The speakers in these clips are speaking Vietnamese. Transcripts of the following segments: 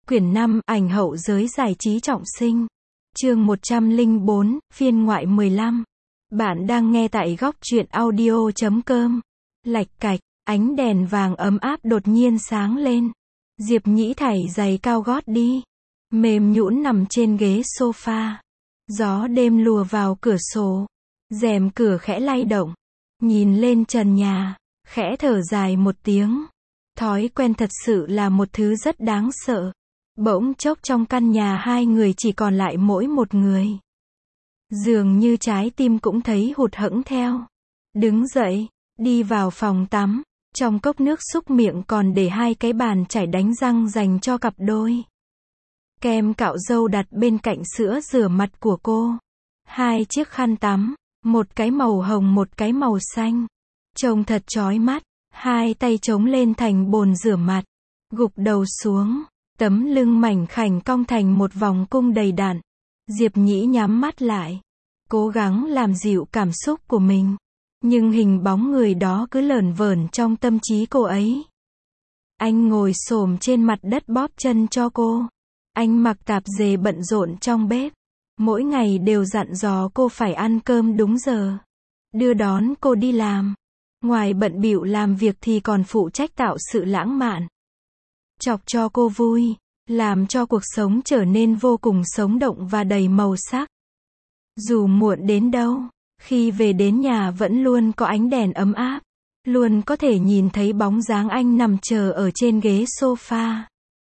Quyển 5, ảnh hậu giới giải trí trọng sinh. Chương 104, phiên ngoại 15. Bạn đang nghe tại góc truyện audio.com. Lạch cạch, ánh đèn vàng ấm áp đột nhiên sáng lên. Diệp Nhĩ thảy giày cao gót đi. Mềm nhũn nằm trên ghế sofa. Gió đêm lùa vào cửa sổ. Rèm cửa khẽ lay động. Nhìn lên trần nhà, khẽ thở dài một tiếng. Thói quen thật sự là một thứ rất đáng sợ. Bỗng chốc trong căn nhà hai người chỉ còn lại mỗi một người. Dường như trái tim cũng thấy hụt hẫng theo. Đứng dậy, đi vào phòng tắm. Trong cốc nước súc miệng còn để hai cái bàn chải đánh răng dành cho cặp đôi. Kem cạo râu đặt bên cạnh sữa rửa mặt của cô. Hai chiếc khăn tắm, một cái màu hồng một cái màu xanh. Trông thật chói mắt. Hai tay chống lên thành bồn rửa mặt. Gục đầu xuống. Tấm lưng mảnh khảnh cong thành một vòng cung đầy đặn. Diệp Nhĩ nhắm mắt lại. Cố gắng làm dịu cảm xúc của mình. Nhưng hình bóng người đó cứ lởn vởn trong tâm trí cô ấy. Anh ngồi xổm trên mặt đất bóp chân cho cô. Anh mặc tạp dề bận rộn trong bếp. Mỗi ngày đều dặn dò cô phải ăn cơm đúng giờ. Đưa đón cô đi làm. Ngoài bận bịu làm việc thì còn phụ trách tạo sự lãng mạn. Chọc cho cô vui, làm cho cuộc sống trở nên vô cùng sống động và đầy màu sắc. Dù muộn đến đâu, khi về đến nhà vẫn luôn có ánh đèn ấm áp, luôn có thể nhìn thấy bóng dáng anh nằm chờ ở trên ghế sofa.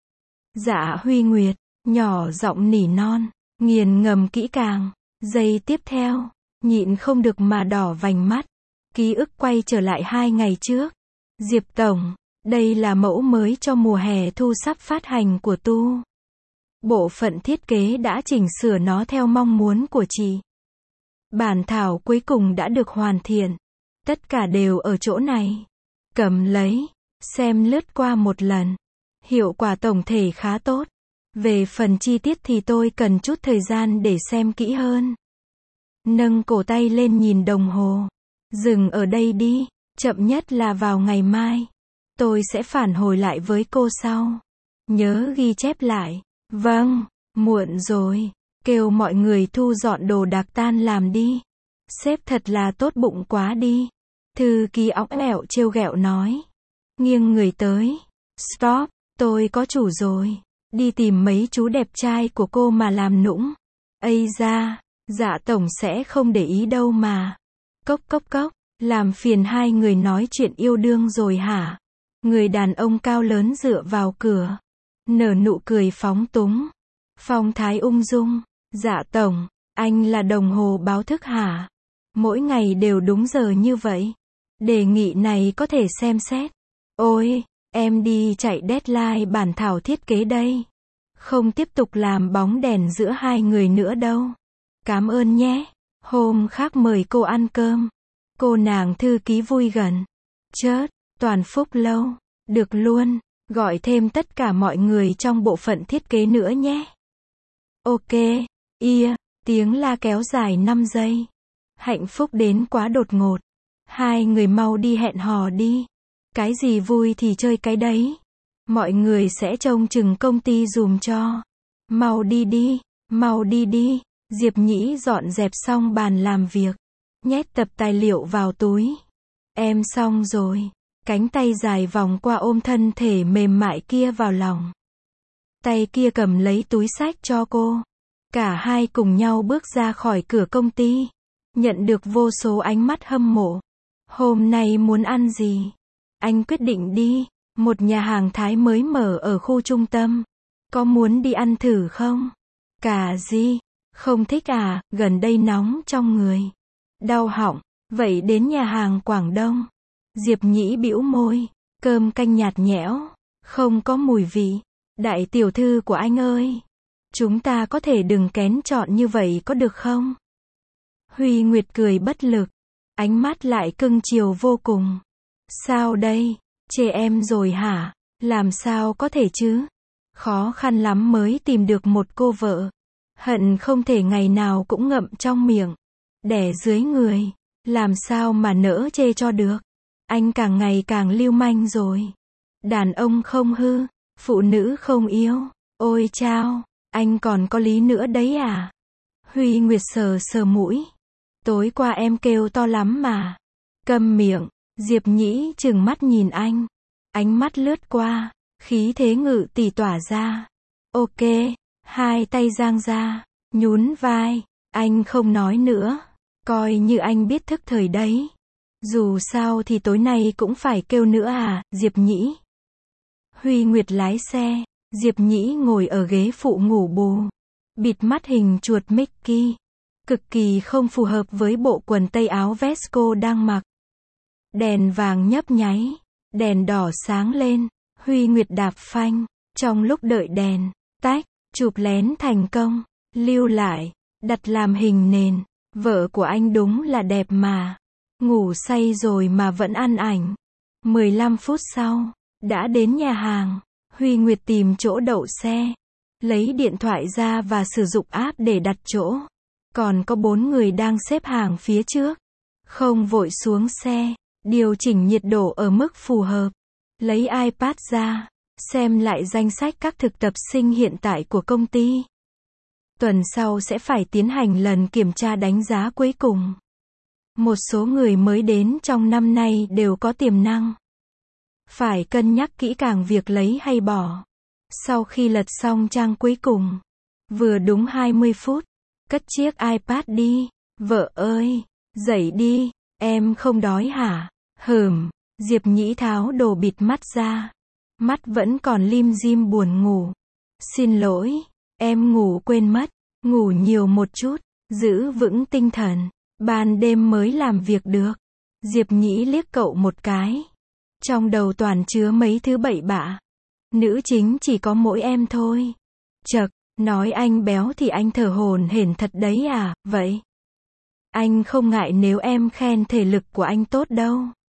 Dạ Huy Nguyệt, nhỏ giọng nỉ non, nghiền ngẫm kỹ càng. Giây tiếp theo, nhịn không được mà đỏ vành mắt. Ký ức quay trở lại 2 ngày trước. Diệp Tổng, đây là mẫu mới cho mùa hè thu sắp phát hành của Tu. Bộ phận thiết kế đã chỉnh sửa nó theo mong muốn của chị. Bản thảo cuối cùng đã được hoàn thiện. Tất cả đều ở chỗ này. Cầm lấy, xem lướt qua một lần. Hiệu quả tổng thể khá tốt. Về phần chi tiết thì tôi cần chút thời gian để xem kỹ hơn. Nâng cổ tay lên nhìn đồng hồ. Dừng ở đây đi, chậm nhất là vào ngày mai. Tôi sẽ phản hồi lại với cô sau. Nhớ ghi chép lại. Vâng, muộn rồi. Kêu mọi người thu dọn đồ đạc tan làm đi. Sếp thật là tốt bụng quá đi. Thư ký óng ẻo trêu ghẹo nói. Nghiêng người tới. Stop, tôi có chủ rồi. Đi tìm mấy chú đẹp trai của cô mà làm nũng. Ây da, dạ tổng sẽ không để ý đâu mà. Cốc cốc cốc, làm phiền hai người nói chuyện yêu đương rồi hả? Người đàn ông cao lớn dựa vào cửa. Nở nụ cười phóng túng. Phong thái ung dung. Dạ tổng, anh là đồng hồ báo thức hả? Mỗi ngày đều đúng giờ như vậy. Đề nghị này có thể xem xét. Ôi, em đi chạy deadline bản thảo thiết kế đây. Không tiếp tục làm bóng đèn giữa hai người nữa đâu. Cảm ơn nhé. Hôm khác mời cô ăn cơm. Cô nàng thư ký vui gần. Chớt, Toàn Phúc Lâu. Được luôn, gọi thêm tất cả mọi người trong bộ phận thiết kế nữa nhé. Ok, tiếng la kéo dài 5 giây. Hạnh phúc đến quá đột ngột. Hai người mau đi hẹn hò đi. Cái gì vui thì chơi cái đấy. Mọi người sẽ trông chừng công ty dùm cho. Mau đi đi, mau đi đi. Diệp Nhĩ dọn dẹp xong bàn làm việc. Nhét tập tài liệu vào túi. Em xong rồi. Cánh tay dài vòng qua ôm thân thể mềm mại kia vào lòng. Tay kia cầm lấy túi xách cho cô. Cả hai cùng nhau bước ra khỏi cửa công ty. Nhận được vô số ánh mắt hâm mộ. Hôm nay muốn ăn gì? Anh quyết định đi. Một nhà hàng Thái mới mở ở khu trung tâm. Có muốn đi ăn thử không? Cả gì? Không thích à, gần đây nóng trong người. Đau họng, vậy đến nhà hàng Quảng Đông. Diệp Nhĩ bĩu môi, cơm canh nhạt nhẽo, không có mùi vị. Đại tiểu thư của anh ơi, chúng ta có thể đừng kén chọn như vậy có được không? Huy Nguyệt cười bất lực, ánh mắt lại cưng chiều vô cùng. Sao đây, chê em rồi hả? Làm sao có thể chứ? Khó khăn lắm mới tìm được một cô vợ. Hận không thể ngày nào cũng ngậm trong miệng, đẻ dưới người, làm sao mà nỡ chê cho được. Anh càng ngày càng lưu manh rồi. Đàn ông không hư, phụ nữ không yêu. Ôi chao, anh còn có lý nữa đấy à? Huy Nguyệt sờ sờ mũi. Tối qua em kêu to lắm mà. Câm miệng, Diệp Nhĩ trừng mắt nhìn anh. Ánh mắt lướt qua, khí thế ngự tỷ tỏa ra. Ok, hai tay giang ra, nhún vai, anh không nói nữa. Coi như anh biết thức thời đấy. Dù sao thì tối nay cũng phải kêu nữa à, Diệp Nhĩ. Huy Nguyệt lái xe, Diệp Nhĩ ngồi ở ghế phụ ngủ bù. Bịt mắt hình chuột Mickey. Cực kỳ không phù hợp với bộ quần tây áo vest cô đang mặc. Đèn vàng nhấp nháy, đèn đỏ sáng lên, Huy Nguyệt đạp phanh. Trong lúc đợi đèn, tách, chụp lén thành công, lưu lại, đặt làm hình nền. Vợ của anh đúng là đẹp mà. Ngủ say rồi mà vẫn ăn ảnh. 15 phút sau, đã đến nhà hàng. Huy Nguyệt tìm chỗ đậu xe, lấy điện thoại ra và sử dụng app để đặt chỗ. Còn có 4 người đang xếp hàng phía trước. Không vội xuống xe, điều chỉnh nhiệt độ ở mức phù hợp. Lấy iPad ra, xem lại danh sách các thực tập sinh hiện tại của công ty. Tuần sau sẽ phải tiến hành lần kiểm tra đánh giá cuối cùng. Một số người mới đến trong năm nay đều có tiềm năng. Phải cân nhắc kỹ càng việc lấy hay bỏ. Sau khi lật xong trang cuối cùng, vừa đúng 20 phút, cất chiếc iPad đi. Vợ ơi, dậy đi, em không đói hả? Diệp Nhĩ tháo đồ bịt mắt ra. Mắt vẫn còn lim dim buồn ngủ. Xin lỗi, em ngủ quên mất. Ngủ nhiều một chút, giữ vững tinh thần. Ban đêm mới làm việc được. Diệp Nhĩ liếc cậu một cái. Trong đầu toàn chứa mấy thứ bậy bạ. Nữ chính chỉ có mỗi em thôi. Chậc, nói anh béo thì anh thở hổn hển thật đấy à, vậy? Anh không ngại nếu em khen thể lực của anh tốt đâu.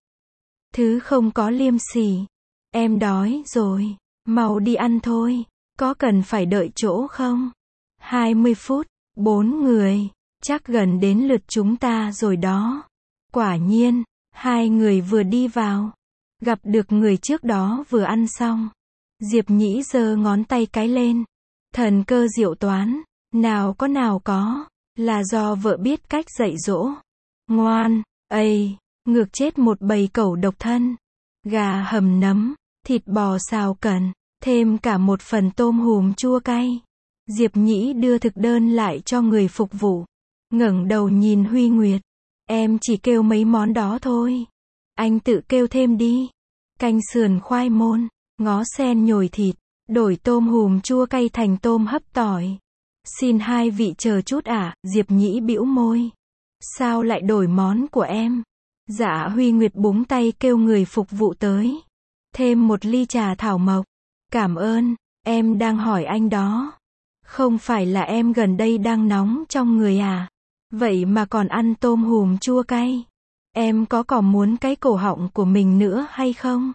Thứ không có liêm sỉ. Em đói rồi, mau đi ăn thôi. Có cần phải đợi chỗ không? 20 phút, 4 người, chắc gần đến lượt chúng ta rồi đó. Quả nhiên, 2 người vừa đi vào, gặp được người trước đó vừa ăn xong. Diệp Nhĩ giơ ngón tay cái lên. Thần cơ diệu toán, nào có, là do vợ biết cách dạy dỗ. Ngoan, ngược chết một bầy cẩu độc thân. Gà hầm nấm, thịt bò xào cẩn, thêm cả một phần tôm hùm chua cay. Diệp Nhĩ đưa thực đơn lại cho người phục vụ. Ngẩng đầu nhìn Huy Nguyệt. Em chỉ kêu mấy món đó thôi. Anh tự kêu thêm đi. Canh sườn khoai môn, ngó sen nhồi thịt, đổi tôm hùm chua cay thành tôm hấp tỏi. Xin hai vị chờ chút ạ, Diệp Nhĩ bĩu môi. Sao lại đổi món của em? Dạ Huy Nguyệt búng tay kêu người phục vụ tới. Thêm một ly trà thảo mộc. Cảm ơn, em đang hỏi anh đó. Không phải là em gần đây đang nóng trong người à? Vậy mà còn ăn tôm hùm chua cay. Em còn muốn cái cổ họng của mình nữa hay không?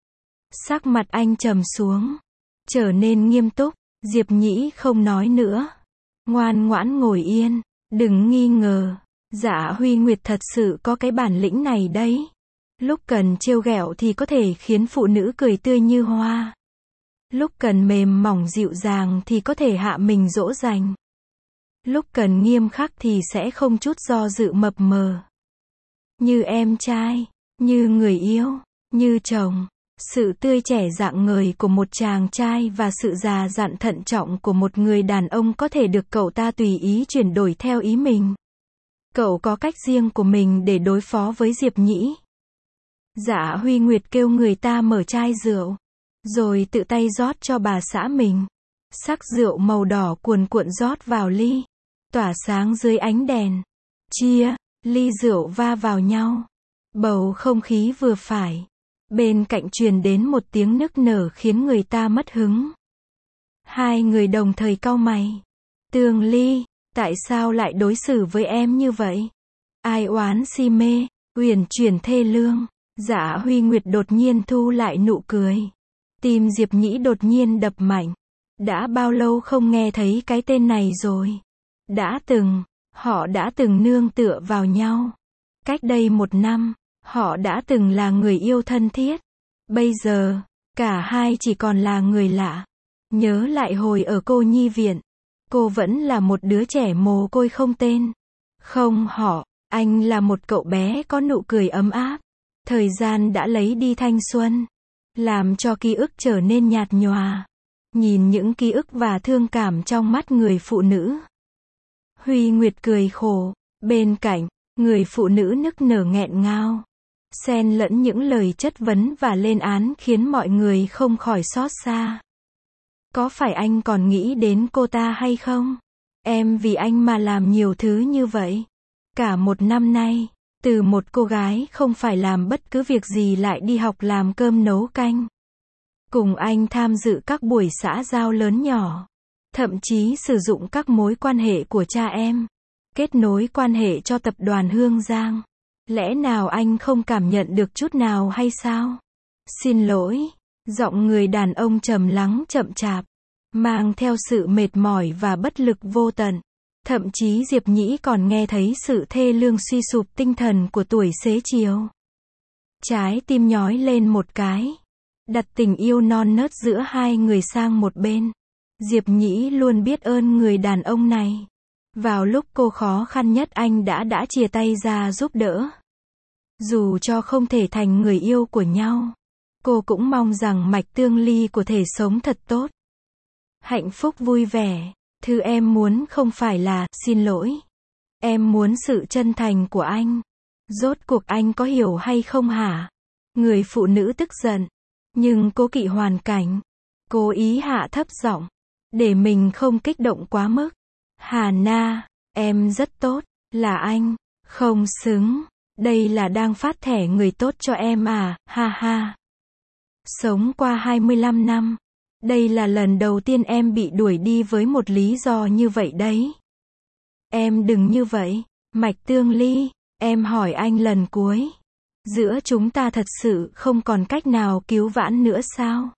Sắc mặt anh trầm xuống, trở nên nghiêm túc. Diệp Nhĩ không nói nữa. Ngoan ngoãn ngồi yên, đừng nghi ngờ. Dạ Huy Nguyệt thật sự có cái bản lĩnh này đấy. Lúc cần trêu ghẹo thì có thể khiến phụ nữ cười tươi như hoa. Lúc cần mềm mỏng dịu dàng thì có thể hạ mình dỗ dành. Lúc cần nghiêm khắc thì sẽ không chút do dự mập mờ. Như em trai, như người yêu, như chồng. Sự tươi trẻ rạng ngời của một chàng trai và sự già dặn thận trọng của một người đàn ông có thể được cậu ta tùy ý chuyển đổi theo ý mình. Cậu có cách riêng của mình để đối phó với Diệp Nhĩ. Dạ Huy Nguyệt kêu người ta mở chai rượu, rồi tự tay rót cho bà xã mình. Sắc rượu màu đỏ cuồn cuộn rót vào ly, tỏa sáng dưới ánh đèn. Chia, ly rượu va vào nhau. Bầu không khí vừa phải. Bên cạnh truyền đến một tiếng nức nở khiến người ta mất hứng. Hai người đồng thời cau mày. Tường Ly, tại sao lại đối xử với em như vậy? Ai oán si mê, uyển chuyển thê lương. Dạ Huy Nguyệt đột nhiên thu lại nụ cười. Tim Diệp Nhĩ đột nhiên đập mạnh. Đã bao lâu không nghe thấy cái tên này rồi? Họ đã từng nương tựa vào nhau. Cách đây 1 năm, họ đã từng là người yêu thân thiết. Bây giờ, cả hai chỉ còn là người lạ. Nhớ lại hồi ở cô nhi viện, cô vẫn là một đứa trẻ mồ côi không tên, không họ, anh là một cậu bé có nụ cười ấm áp. Thời gian đã lấy đi thanh xuân, làm cho ký ức trở nên nhạt nhòa. Nhìn những ký ức và thương cảm trong mắt người phụ nữ, Huy Nguyệt cười khổ. Bên cạnh, người phụ nữ nức nở nghẹn ngào, xen lẫn những lời chất vấn và lên án khiến mọi người không khỏi xót xa. Có phải anh còn nghĩ đến cô ta hay không? Em vì anh mà làm nhiều thứ như vậy. Cả một năm nay, từ một cô gái không phải làm bất cứ việc gì lại đi học làm cơm nấu canh. Cùng anh tham dự các buổi xã giao lớn nhỏ. Thậm chí sử dụng các mối quan hệ của cha em. Kết nối quan hệ cho tập đoàn Hương Giang. Lẽ nào anh không cảm nhận được chút nào hay sao? Xin lỗi. Giọng người đàn ông trầm lắng chậm chạp, mang theo sự mệt mỏi và bất lực vô tận. Thậm chí Diệp Nhĩ còn nghe thấy sự thê lương suy sụp tinh thần của tuổi xế chiều. Trái tim nhói lên một cái. Đặt tình yêu non nớt giữa hai người sang một bên. Diệp Nhĩ luôn biết ơn người đàn ông này. Vào lúc cô khó khăn nhất anh đã chìa tay ra giúp đỡ. Dù cho không thể thành người yêu của nhau, cô cũng mong rằng Mạch Tương Ly có thể sống thật tốt, hạnh phúc vui vẻ. Thứ em muốn không phải là xin lỗi. Em muốn sự chân thành của anh. Rốt cuộc anh có hiểu hay không hả? Người phụ nữ tức giận, nhưng cố kỵ hoàn cảnh, cố ý hạ thấp giọng, để mình không kích động quá mức. Hà Na, em rất tốt, là anh không xứng. Đây là đang phát thẻ người tốt cho em à, ha ha. Sống qua 25 năm, đây là lần đầu tiên em bị đuổi đi với một lý do như vậy đấy. Em đừng như vậy, Mạch Tương Ly, em hỏi anh lần cuối. Giữa chúng ta thật sự không còn cách nào cứu vãn nữa sao?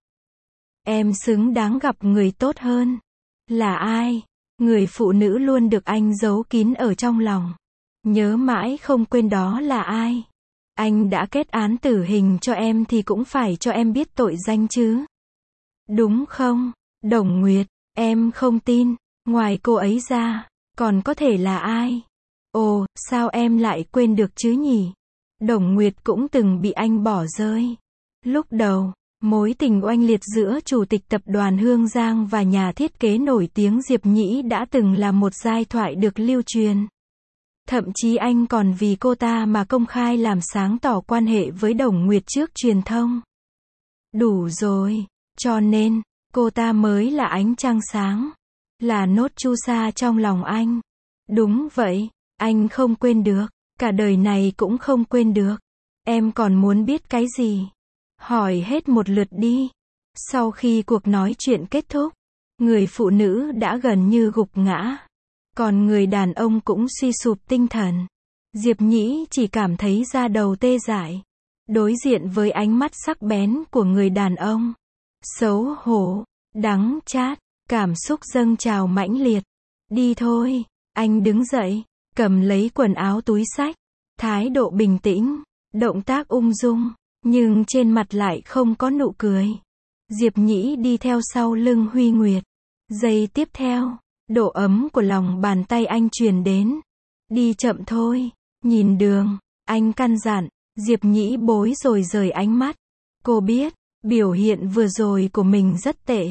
Em xứng đáng gặp người tốt hơn. Là ai? Người phụ nữ luôn được anh giấu kín ở trong lòng. Nhớ mãi không quên đó là ai. Anh đã kết án tử hình cho em thì cũng phải cho em biết tội danh chứ. Đúng không? Đồng Nguyệt, em không tin. Ngoài cô ấy ra, còn có thể là ai? Ồ, sao em lại quên được chứ nhỉ? Đồng Nguyệt cũng từng bị anh bỏ rơi. Lúc đầu, mối tình oanh liệt giữa chủ tịch tập đoàn Hương Giang và nhà thiết kế nổi tiếng Diệp Nhĩ đã từng là một giai thoại được lưu truyền. Thậm chí anh còn vì cô ta mà công khai làm sáng tỏ quan hệ với Đồng Nguyệt trước truyền thông. Đủ rồi, cho nên, cô ta mới là ánh trăng sáng, là nốt chu sa trong lòng anh. Đúng vậy, anh không quên được, cả đời này cũng không quên được. Em còn muốn biết cái gì? Hỏi hết một lượt đi. Sau khi cuộc nói chuyện kết thúc, người phụ nữ đã gần như gục ngã. Còn người đàn ông cũng suy sụp tinh thần. Diệp Nhĩ chỉ cảm thấy da đầu tê dại. Đối diện với ánh mắt sắc bén của người đàn ông. Xấu hổ, đắng chát, cảm xúc dâng trào mãnh liệt. Đi thôi, anh đứng dậy, cầm lấy quần áo túi xách. Thái độ bình tĩnh, động tác ung dung, nhưng trên mặt lại không có nụ cười. Diệp Nhĩ đi theo sau lưng Huy Nguyệt. Giây tiếp theo, độ ấm của lòng bàn tay anh truyền đến. Đi chậm thôi, nhìn đường, anh căn dặn. Diệp Nhĩ bối rồi rời ánh mắt. Cô biết, biểu hiện vừa rồi của mình rất tệ.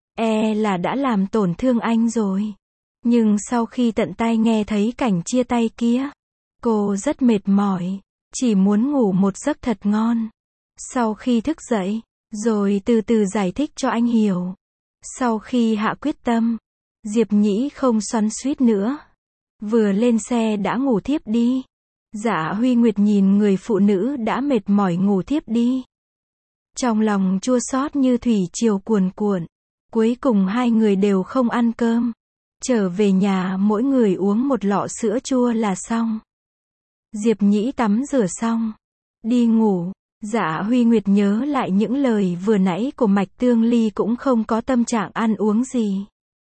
Là đã làm tổn thương anh rồi. Nhưng sau khi tận tai nghe thấy cảnh chia tay kia, cô rất mệt mỏi, chỉ muốn ngủ một giấc thật ngon. Sau khi thức dậy, rồi từ từ giải thích cho anh hiểu. Sau khi hạ quyết tâm, Diệp Nhĩ không xoắn xuýt nữa. Vừa lên xe đã ngủ thiếp đi. Dạ Huy Nguyệt nhìn người phụ nữ đã mệt mỏi ngủ thiếp đi. Trong lòng chua xót như thủy triều cuồn cuộn. Cuối cùng hai người đều không ăn cơm. Trở về nhà mỗi người uống một lọ sữa chua là xong. Diệp Nhĩ tắm rửa xong, đi ngủ. Dạ Huy Nguyệt nhớ lại những lời vừa nãy của Mạch Tương Ly cũng không có tâm trạng ăn uống gì.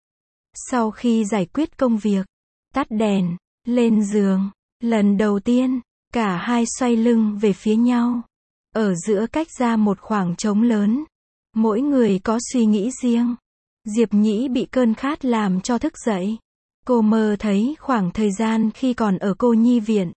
Sau khi giải quyết công việc, tắt đèn, lên giường, lần đầu tiên, cả hai xoay lưng về phía nhau. Ở giữa cách ra một khoảng trống lớn. Mỗi người có suy nghĩ riêng. Diệp Nhĩ bị cơn khát làm cho thức dậy. Cô mơ thấy khoảng thời gian khi còn ở cô nhi viện.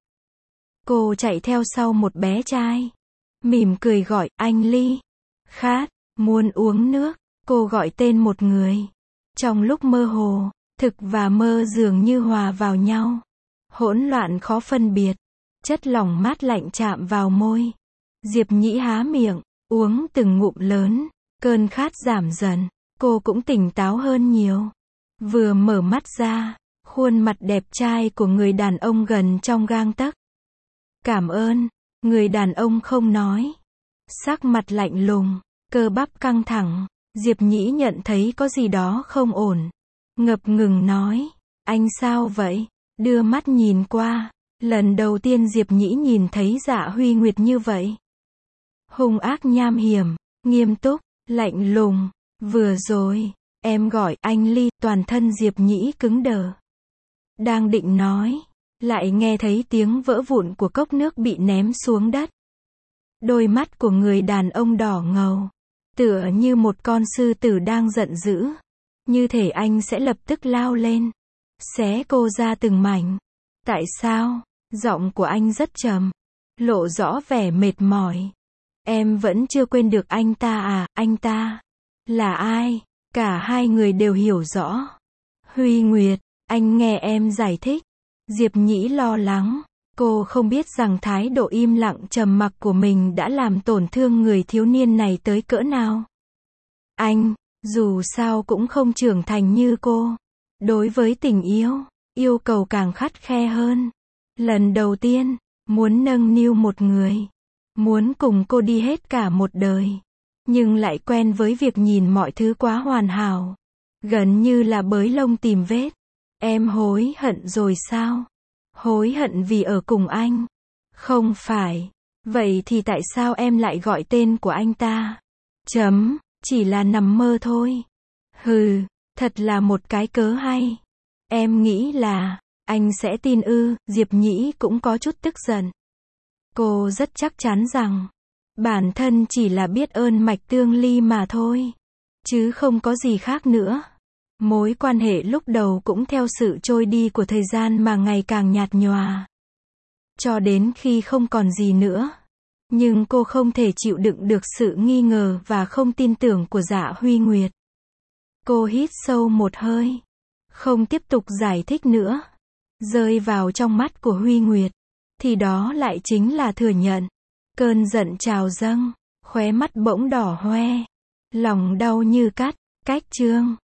Cô chạy theo sau một bé trai. Mỉm cười gọi, anh Ly. Khát, muốn uống nước. Cô gọi tên một người. Trong lúc mơ hồ, thực và mơ dường như hòa vào nhau. Hỗn loạn khó phân biệt. Chất lỏng mát lạnh chạm vào môi. Diệp Nhĩ há miệng, uống từng ngụm lớn. Cơn khát giảm dần. Cô cũng tỉnh táo hơn nhiều. Vừa mở mắt ra, khuôn mặt đẹp trai của người đàn ông gần trong gang tấc. Cảm ơn. Người đàn ông không nói. Sắc mặt lạnh lùng, cơ bắp căng thẳng. Diệp Nhĩ nhận thấy có gì đó không ổn. Ngập ngừng nói, anh sao vậy? Đưa mắt nhìn qua. Lần đầu tiên Diệp Nhĩ nhìn thấy Dạ Huy Nguyệt như vậy. Hung ác nham hiểm, nghiêm túc, lạnh lùng. Vừa rồi, em gọi anh Ly, toàn thân Diệp Nhĩ cứng đờ. Đang định nói, lại nghe thấy tiếng vỡ vụn của cốc nước bị ném xuống đất. Đôi mắt của người đàn ông đỏ ngầu, tựa như một con sư tử đang giận dữ. Như thể anh sẽ lập tức lao lên, xé cô ra từng mảnh. Tại sao? Giọng của anh rất trầm, lộ rõ vẻ mệt mỏi. Em vẫn chưa quên được anh ta à? Anh ta là ai? Cả hai người đều hiểu rõ. Huy Nguyệt, anh nghe em giải thích. Diệp Nhĩ lo lắng. Cô không biết rằng thái độ im lặng trầm mặc của mình đã làm tổn thương người thiếu niên này tới cỡ nào. Anh, dù sao cũng không trưởng thành như cô. Đối với tình yêu, yêu cầu càng khắt khe hơn. Lần đầu tiên, muốn nâng niu một người. Muốn cùng cô đi hết cả một đời. Nhưng lại quen với việc nhìn mọi thứ quá hoàn hảo. Gần như là bới lông tìm vết. Em hối hận rồi sao? Hối hận vì ở cùng anh? Không phải. Vậy thì tại sao em lại gọi tên của anh ta? Chỉ là nằm mơ thôi. Hừ, thật là một cái cớ hay. Em nghĩ là, anh sẽ tin ư? Diệp Nhĩ cũng có chút tức giận. Cô rất chắc chắn rằng, bản thân chỉ là biết ơn Mạch Tương Ly mà thôi. Chứ không có gì khác nữa. Mối quan hệ lúc đầu cũng theo sự trôi đi của thời gian mà ngày càng nhạt nhòa. Cho đến khi không còn gì nữa. Nhưng cô không thể chịu đựng được sự nghi ngờ và không tin tưởng của Dạ Huy Nguyệt. Cô hít sâu một hơi. Không tiếp tục giải thích nữa. Rơi vào trong mắt của Huy Nguyệt. Thì đó lại chính là thừa nhận. Cơn giận trào dâng. Khóe mắt bỗng đỏ hoe. Lòng đau như cắt. Cách chương